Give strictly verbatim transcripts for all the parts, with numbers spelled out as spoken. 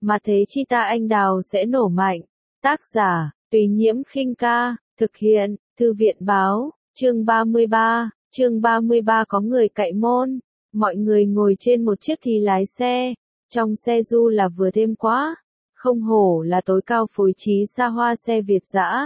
mà thế chi ta anh đào sẽ nổ mạnh. Tác giả, Tùy Nhiễm Khinh Ca, thực hiện, Thư viện Báo, chương ba mươi ba, chương ba mươi ba có người cậy môn, mọi người ngồi trên một chiếc thì lái xe, trong xe du là vừa thêm quá, không hổ là tối cao phối trí xa hoa xe Việt dã.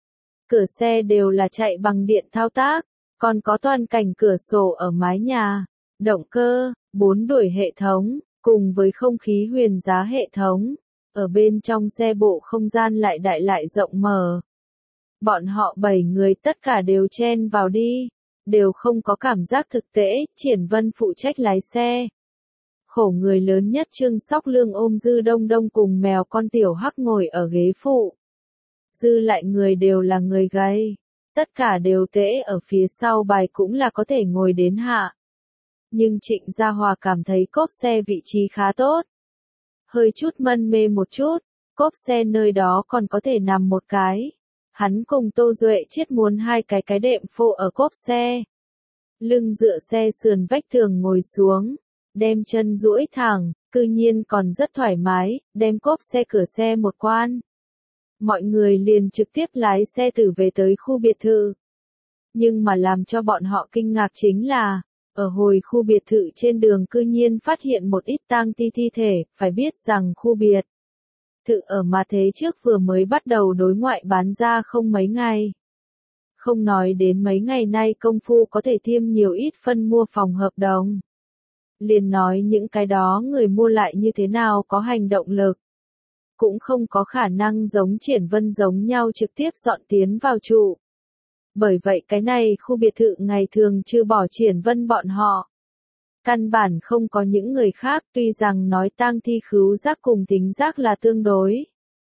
Cửa xe đều là chạy bằng điện thao tác, còn có toàn cảnh cửa sổ ở mái nhà, động cơ, bốn đuổi hệ thống, cùng với không khí huyền giá hệ thống. Ở bên trong xe bộ không gian lại đại lại rộng mở. Bọn họ bảy người tất cả đều chen vào đi, đều không có cảm giác thực tế, Triển Vân phụ trách lái xe. Khổ người lớn nhất Trương Sóc Lương ôm Dư Đông Đông cùng mèo con Tiểu Hắc ngồi ở ghế phụ. Dư lại người đều là người gầy, tất cả đều tễ ở phía sau bài cũng là có thể ngồi đến hạ. Nhưng Trịnh Gia Hòa cảm thấy cốp xe vị trí khá tốt. Hơi chút mân mê một chút, cốp xe nơi đó còn có thể nằm một cái. Hắn cùng Tô Duệ chết muốn hai cái cái đệm phô ở cốp xe. Lưng dựa xe sườn vách tường ngồi xuống, đem chân duỗi thẳng, cư nhiên còn rất thoải mái, đem cốp xe cửa xe một quan. Mọi người liền trực tiếp lái xe tử về tới khu biệt thự. Nhưng mà làm cho bọn họ kinh ngạc chính là, ở hồi khu biệt thự trên đường cư nhiên phát hiện một ít tang thi thi thể, phải biết rằng khu biệt thự ở mà thế trước vừa mới bắt đầu đối ngoại bán ra không mấy ngày. Không nói đến mấy ngày nay công phu có thể thêm nhiều ít phân mua phòng hợp đồng. Liền nói những cái đó người mua lại như thế nào có hành động lực. Cũng không có khả năng giống Triển Vân giống nhau trực tiếp dọn tiến vào trụ. Bởi vậy cái này khu biệt thự ngày thường chưa bỏ Triển Vân bọn họ. Căn bản không có những người khác, tuy rằng nói tang thi khứu giác cùng tính giác là tương đối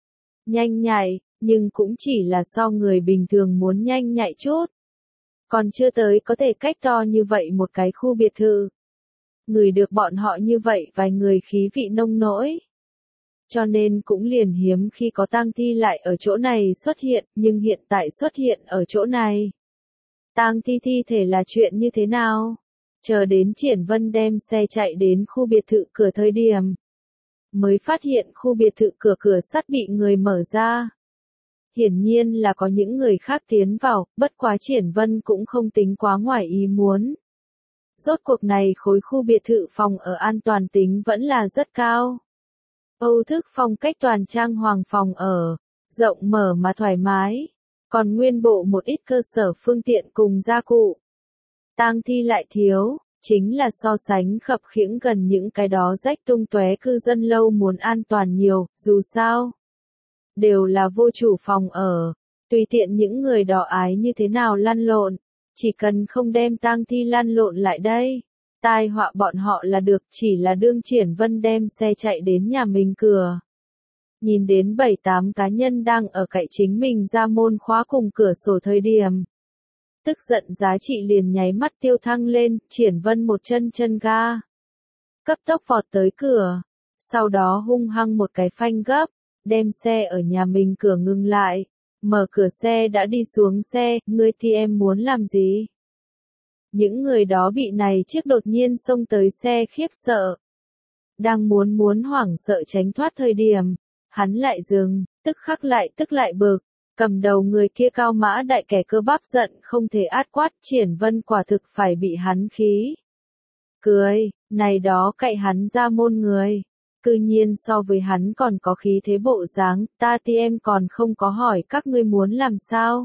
nhanh nhạy, nhưng cũng chỉ là so người bình thường muốn nhanh nhạy chút. Còn chưa tới có thể cách to như vậy một cái khu biệt thự. Người được bọn họ như vậy vài người khí vị nông nỗi. Cho nên cũng liền hiếm khi có tang thi lại ở chỗ này xuất hiện, nhưng hiện tại xuất hiện ở chỗ này. Tang thi thi thể là chuyện như thế nào? Chờ đến Triển Vân đem xe chạy đến khu biệt thự cửa thời điểm. Mới phát hiện khu biệt thự cửa cửa sắt bị người mở ra. Hiển nhiên là có những người khác tiến vào, bất quá Triển Vân cũng không tính quá ngoài ý muốn. Rốt cuộc này khối khu biệt thự phòng ở an toàn tính vẫn là rất cao. Âu thức phong cách toàn trang hoàng phòng ở, rộng mở mà thoải mái, còn nguyên bộ một ít cơ sở phương tiện cùng gia cụ. Tang thi lại thiếu, chính là so sánh khập khiễng gần những cái đó rách tung tóe cư dân lâu muốn an toàn nhiều, dù sao. Đều là vô chủ phòng ở, tùy tiện những người đỏ ái như thế nào lăn lộn, chỉ cần không đem tang thi lăn lộn lại đây. Tai họa bọn họ là được, chỉ là đương Triển Vân đem xe chạy đến nhà mình cửa. Nhìn đến bảy tám cá nhân đang ở cạnh chính mình ra môn khóa cùng cửa sổ thời điểm. Tức giận giá trị liền nháy mắt tiêu thăng lên, Triển Vân một chân chân ga. Cấp tốc vọt tới cửa, sau đó hung hăng một cái phanh gấp, đem xe ở nhà mình cửa ngừng lại. Mở cửa xe đã đi xuống xe, ngươi thì em muốn làm gì? Những người đó bị này chiếc đột nhiên xông tới xe khiếp sợ. Đang muốn muốn hoảng sợ tránh thoát thời điểm, hắn lại dừng, tức khắc lại tức lại bực, cầm đầu người kia cao mã đại kẻ cơ bắp giận không thể át quát, Triển Vân quả thực phải bị hắn khí. Cười, này đó cậy hắn ra môn người, cư nhiên so với hắn còn có khí thế bộ dáng, ta thì em còn không có hỏi các ngươi muốn làm sao.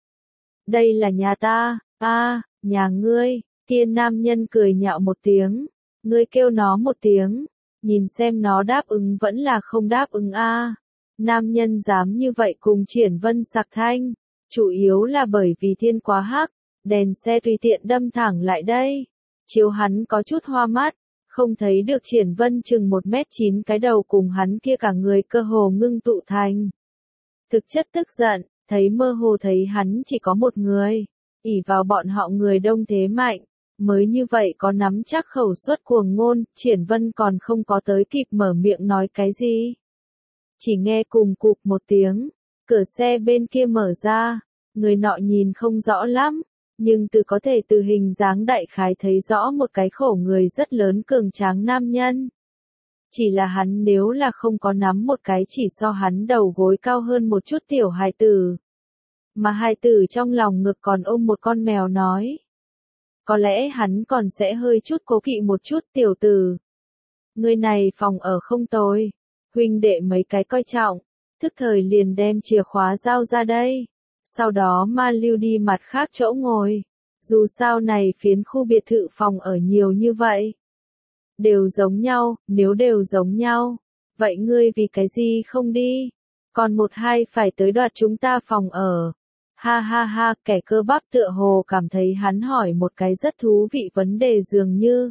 Đây là nhà ta, a à, nhà ngươi, kia nam nhân cười nhạo một tiếng, ngươi kêu nó một tiếng, nhìn xem nó đáp ứng vẫn là không đáp ứng a. À. Nam nhân dám như vậy cùng Triển Vân sặc thanh, chủ yếu là bởi vì thiên quá hắc, đèn xe tùy tiện đâm thẳng lại đây, chiếu hắn có chút hoa mắt, không thấy được Triển Vân chừng một mét chín cái đầu cùng hắn kia cả người cơ hồ ngưng tụ thành. Thực chất tức giận, thấy mơ hồ thấy hắn chỉ có một người. ỷ vào bọn họ người đông thế mạnh, mới như vậy có nắm chắc khẩu suất cuồng ngôn, Triển Vân còn không có tới kịp mở miệng nói cái gì. Chỉ nghe cùng cụp một tiếng, cửa xe bên kia mở ra, người nọ nhìn không rõ lắm, nhưng từ có thể từ hình dáng đại khái thấy rõ một cái khổ người rất lớn cường tráng nam nhân. Chỉ là hắn nếu là không có nắm một cái chỉ so hắn đầu gối cao hơn một chút tiểu hài tử. Mà hài tử trong lòng ngực còn ôm một con mèo nói. Có lẽ hắn còn sẽ hơi chút cố kỵ một chút tiểu tử. Người này phòng ở không tồi. Huynh đệ mấy cái coi trọng. Thức thời liền đem chìa khóa giao ra đây. Sau đó ma lưu đi mặt khác chỗ ngồi. Dù sao này phiến khu biệt thự phòng ở nhiều như vậy. Đều giống nhau, nếu đều giống nhau. Vậy ngươi vì cái gì không đi? Còn một hai phải tới đoạt chúng ta phòng ở. Ha ha ha, kẻ cơ bắp tựa hồ cảm thấy hắn hỏi một cái rất thú vị vấn đề dường như.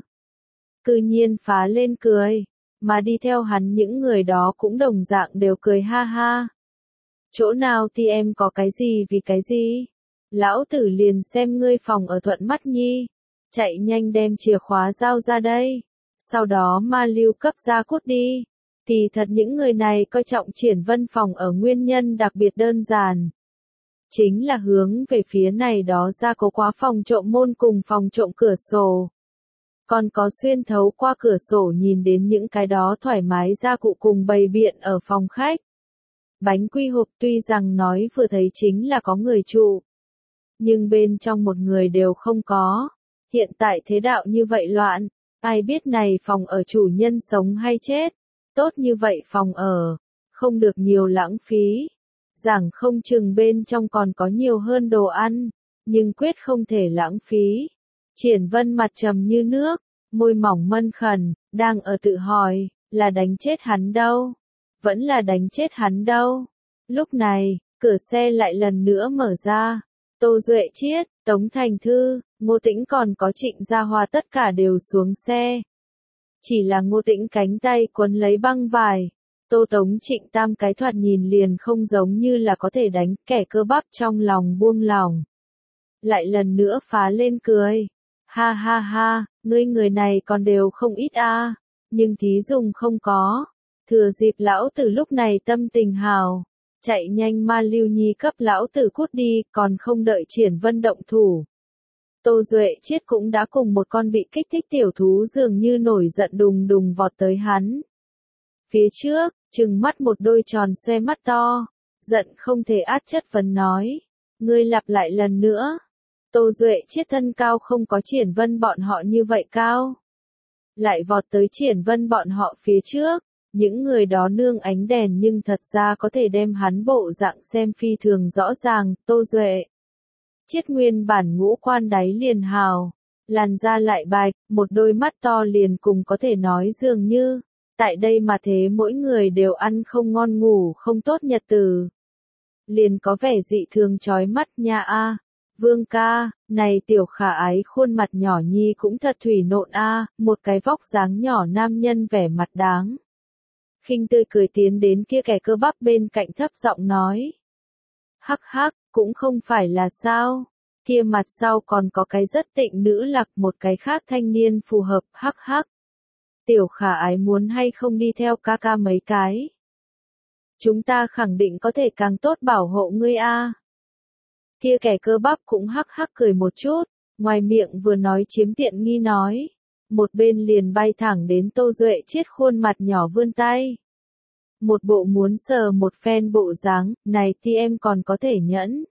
Cư nhiên phá lên cười. Mà đi theo hắn những người đó cũng đồng dạng đều cười ha ha. Chỗ nào thì em có cái gì vì cái gì? Lão tử liền xem ngươi phòng ở thuận mắt nhi. Chạy nhanh đem chìa khóa giao ra đây. Sau đó ma lưu cấp ra cút đi. Thì thật những người này coi trọng Triển Vân phòng ở nguyên nhân đặc biệt đơn giản. Chính là hướng về phía này đó ra cố quá phòng trộm môn cùng phòng trộm cửa sổ. Còn có xuyên thấu qua cửa sổ nhìn đến những cái đó thoải mái gia cụ cùng bày biện ở phòng khách. Bánh quy hộp tuy rằng nói vừa thấy chính là có người trụ. Nhưng bên trong một người đều không có. Hiện tại thế đạo như vậy loạn. Ai biết này phòng ở chủ nhân sống hay chết. Tốt như vậy phòng ở. Không được nhiều lãng phí. Giảng không chừng bên trong còn có nhiều hơn đồ ăn. Nhưng quyết không thể lãng phí. Triển Vân mặt trầm như nước. Môi mỏng mân khẩn. Đang ở tự hỏi. Là đánh chết hắn đâu? Vẫn là đánh chết hắn đâu? Lúc này, cửa xe lại lần nữa mở ra. Tô Duệ Chiết, Tống Thành Thư, Ngô Tĩnh còn có Trịnh Gia Hòa tất cả đều xuống xe. Chỉ là Ngô Tĩnh cánh tay quấn lấy băng vải. Tô Tống Trịnh tam cái thoạt nhìn liền không giống như là có thể đánh, kẻ cơ bắp trong lòng buông lòng. Lại lần nữa phá lên cười. Ha ha ha, ngươi người này còn đều không ít a, nhưng thí dùng không có. Thừa dịp lão tử lúc này tâm tình hào. Chạy nhanh ma lưu nhi cấp lão tử cút đi, còn không đợi Triển Vân động thủ. Tô Duệ Chiết cũng đã cùng một con bị kích thích tiểu thú dường như nổi giận đùng đùng vọt tới hắn. Phía trước, trừng mắt một đôi tròn xoe mắt to, giận không thể át chất vấn nói. Ngươi lặp lại lần nữa. Tô Duệ Chiết thân cao không có Triển Vân bọn họ như vậy cao. Lại vọt tới Triển Vân bọn họ phía trước. Những người đó nương ánh đèn nhưng thật ra có thể đem hắn bộ dạng xem phi thường rõ ràng. Tô Duệ Chiết nguyên bản ngũ quan đáy liền hào. Làn da lại bạch, một đôi mắt to liền cùng có thể nói dường như. Tại đây mà thế mỗi người đều ăn không ngon ngủ không tốt nhật tử. Liền có vẻ dị thường chói mắt nha a. Vương ca, này tiểu khả ái khuôn mặt nhỏ nhi cũng thật thủy nộn a, một cái vóc dáng nhỏ nam nhân vẻ mặt đáng. Khinh tươi cười tiến đến kia kẻ cơ bắp bên cạnh thấp giọng nói. Hắc hắc, cũng không phải là sao. Kia mặt sau còn có cái rất tịnh nữ lạc một cái khác thanh niên phù hợp, hắc hắc. Tiểu khả ái muốn hay không đi theo ca ca mấy cái. Chúng ta khẳng định có thể càng tốt bảo hộ ngươi a. Kia kẻ cơ bắp cũng hắc hắc cười một chút, ngoài miệng vừa nói chiếm tiện nghi nói. Một bên liền bay thẳng đến Tô Duệ Chiết khuôn mặt nhỏ vươn tay. Một bộ muốn sờ một phen bộ dáng, này thì em còn có thể nhẫn.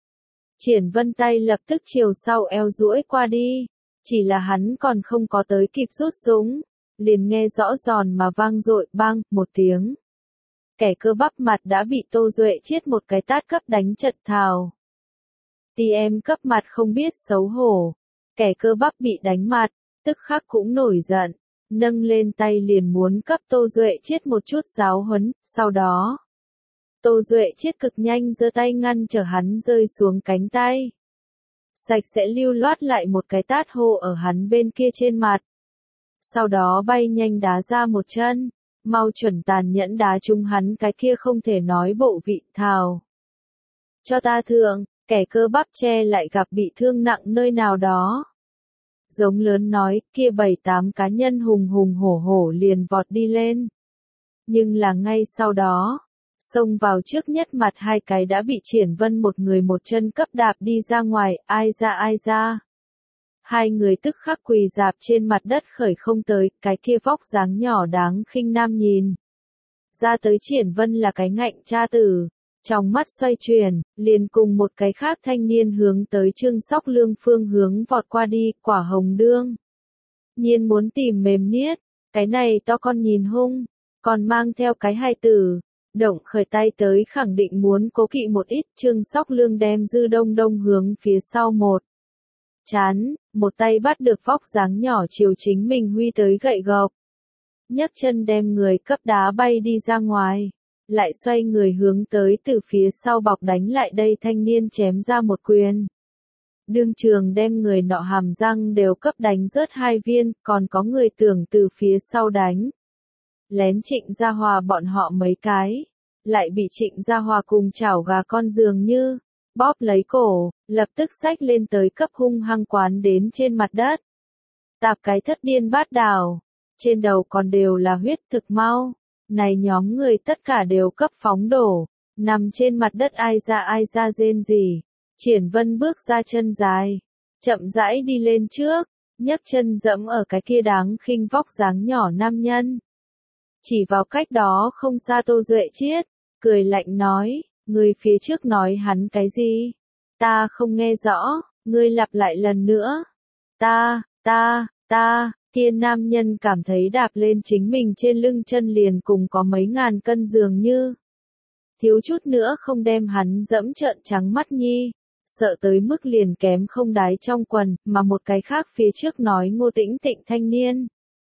Triển Vân tay lập tức chiều sau eo duỗi qua đi, chỉ là hắn còn không có tới kịp rút súng, liền nghe rõ giòn mà vang dội bang, một tiếng. Kẻ cơ bắp mặt đã bị Tô Duệ Chiết một cái tát cấp đánh chật thào. Thì em cấp mặt không biết xấu hổ, kẻ cơ bắp bị đánh mặt. Tức khắc cũng nổi giận, nâng lên tay liền muốn cấp Tô Duệ Chiết một chút giáo huấn, sau đó. Tô Duệ Chiết cực nhanh giơ tay ngăn trở hắn rơi xuống cánh tay. Sạch sẽ lưu loát lại một cái tát hô ở hắn bên kia trên mặt. Sau đó bay nhanh đá ra một chân, mau chuẩn tàn nhẫn đá trúng hắn cái kia không thể nói bộ vị thào. Cho ta thượng, kẻ cơ bắp che lại gặp bị thương nặng nơi nào đó. Giống lớn nói, kia bảy tám cá nhân hùng hùng hổ hổ liền vọt đi lên. Nhưng là ngay sau đó, xông vào trước nhất mặt hai cái đã bị Triển Vân một người một chân cấp đạp đi ra ngoài, ai ra ai ra. Hai người tức khắc quỳ rạp trên mặt đất khởi không tới, cái kia vóc dáng nhỏ đáng khinh nam nhìn. Ra tới Triển Vân là cái ngạnh cha tử, trong mắt xoay chuyển, liền cùng một cái khác thanh niên hướng tới Trương Sóc Lương phương hướng vọt qua đi, quả hồng đương. Nhiên muốn tìm mềm niết, cái này to con nhìn hung, còn mang theo cái hài tử. Động khởi tay tới khẳng định muốn cố kỵ một ít, Trương Sóc Lương đem Dư Đông Đông hướng phía sau một. Chán, một tay bắt được vóc dáng nhỏ chiều chính mình huy tới gậy gộc. Nhấc chân đem người cấp đá bay đi ra ngoài, lại xoay người hướng tới từ phía sau bọc đánh lại đây thanh niên chém ra một quyền. Đương trường đem người nọ hàm răng đều cấp đánh rớt hai viên, còn có người tưởng từ phía sau đánh. Lén Trịnh Gia Hòa bọn họ mấy cái, lại bị Trịnh Gia Hòa cùng chảo gà con dường như, bóp lấy cổ, lập tức xách lên tới cấp hung hăng quán đến trên mặt đất. Tạp cái thất điên bát đảo, trên đầu còn đều là huyết thực mau, này nhóm người tất cả đều cấp phóng đổ, nằm trên mặt đất ai ra ai ra rên gì. Triển Vân bước ra chân dài, chậm rãi đi lên trước, nhấc chân dẫm ở cái kia đáng khinh vóc dáng nhỏ nam nhân. Chỉ vào cách đó không xa Tô Duệ Chiết, cười lạnh nói, người phía trước nói hắn cái gì? Ta không nghe rõ, ngươi lặp lại lần nữa. Ta, ta, ta, kia nam nhân cảm thấy đạp lên chính mình trên lưng chân liền cùng có mấy ngàn cân dường như. Thiếu chút nữa không đem hắn dẫm trợn trắng mắt nhi, sợ tới mức liền kém không đái trong quần, mà một cái khác phía trước nói Ngô Tĩnh Tịnh thanh niên.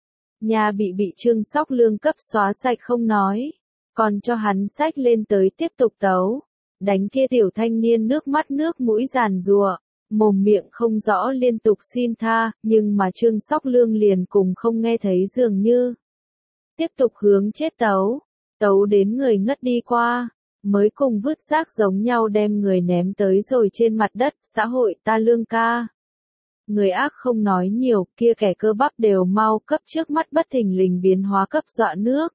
Nhà bị bị Trương Sóc Lương cấp xóa sạch không nói, còn cho hắn sách lên tới tiếp tục tấu, đánh kia tiểu thanh niên nước mắt nước mũi giàn giụa, mồm miệng không rõ liên tục xin tha, nhưng mà Trương Sóc Lương liền cùng không nghe thấy dường như. Tiếp tục hướng chết tấu, tấu đến người ngất đi qua, mới cùng vứt rác giống nhau đem người ném tới rồi trên mặt đất, xã hội ta Lương ca. Người ác không nói nhiều, kia kẻ cơ bắp đều mau cấp trước mắt bất thình lình biến hóa cấp dọa nước.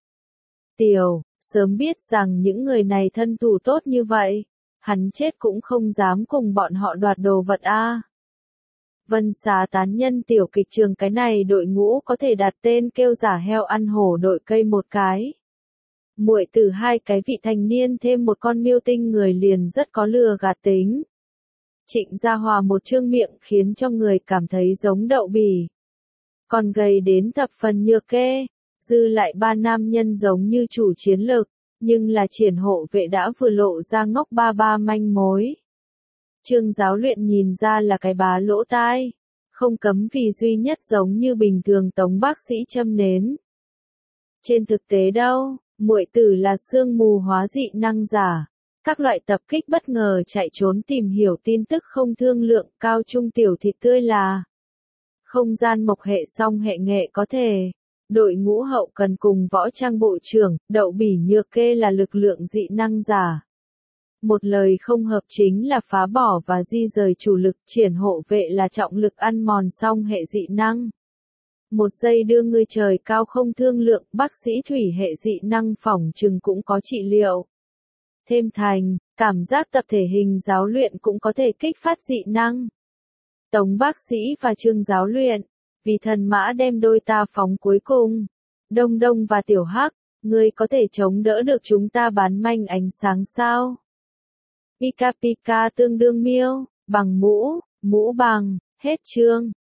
Tiểu, sớm biết rằng những người này thân thủ tốt như vậy, hắn chết cũng không dám cùng bọn họ đoạt đồ vật a. Vân Xá tán nhân tiểu kịch trường cái này đội ngũ có thể đặt tên kêu giả heo ăn hổ đội cây một cái. Muội từ hai cái vị thành niên thêm một con miêu tinh người liền rất có lừa gạt tính. Trịnh Gia Hòa một trương miệng khiến cho người cảm thấy giống đậu bỉ. Còn gầy đến thập phần nhược kê, dư lại ba nam nhân giống như chủ chiến lực, nhưng là Triển hộ vệ đã vừa lộ ra ngốc ba ba manh mối. Trương giáo luyện nhìn ra là cái bá lỗ tai, không cấm vì duy nhất giống như bình thường tống bác sĩ châm nến. Trên thực tế đâu, muội tử là sương mù hóa dị năng giả. Các loại tập kích bất ngờ chạy trốn tìm hiểu tin tức không thương lượng cao trung tiểu thịt tươi là không gian mộc hệ song hệ nghệ có thể. Đội ngũ hậu cần cùng võ trang bộ trưởng, đậu bỉ nhược kê là lực lượng dị năng giả. Một lời không hợp chính là phá bỏ và di rời chủ lực, Triển hộ vệ là trọng lực ăn mòn song hệ dị năng. Một giây đưa ngươi trời cao không thương lượng, bác sĩ thủy hệ dị năng phỏng chừng cũng có trị liệu. Thêm thành, cảm giác tập thể hình giáo luyện cũng có thể kích phát dị năng. Tống bác sĩ và Trương giáo luyện, vì thần mã đem đôi ta phóng cuối cùng. Đông Đông và Tiểu Hắc, ngươi có thể chống đỡ được chúng ta bán manh ánh sáng sao? Pika Pika tương đương miêu, bằng mũ, mũ bằng, hết chương.